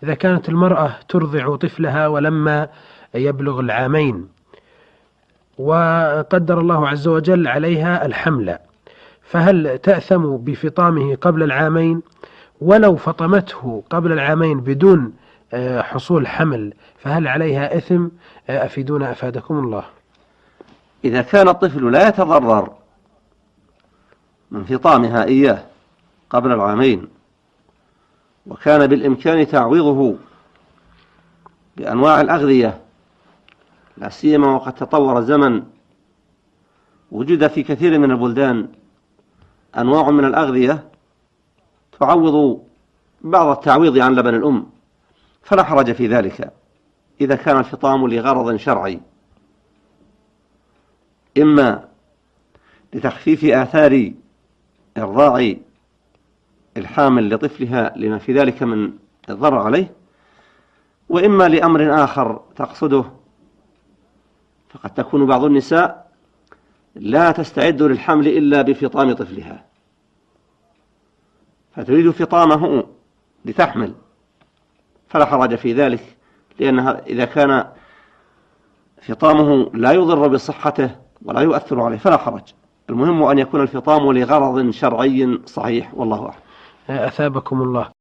إذا كانت المرأة ترضع طفلها ولما يبلغ العامين وقدر الله عز وجل عليها الحمل، فهل تأثم بفطامه قبل العامين؟ ولو فطمته قبل العامين بدون حصول حمل فهل عليها إثم؟ أفيدونا أفادكم الله. إذا كان الطفل لا يتضرر من فطامها إياه قبل العامين وكان بالإمكان تعويضه بأنواع الأغذية، لا سيما وقد تطور الزمن، وجد في كثير من البلدان أنواع من الأغذية تعوض بعض التعويض عن لبن الأم، فلا حرج في ذلك إذا كان الفطام لغرض شرعي، إما لتخفيف آثار إرضاع الحامل لطفلها لما في ذلك من الضرر عليه، وإما لأمر آخر تقصده. فقد تكون بعض النساء لا تستعد للحمل إلا بفطام طفلها، فتريد فطامه لتحمل، فلا حرج في ذلك، لأنها إذا كان فطامه لا يضر بصحته ولا يؤثر عليه فلا حرج. المهم أن يكون الفطام لغرض شرعي صحيح، والله أعلم. أثابكم الله.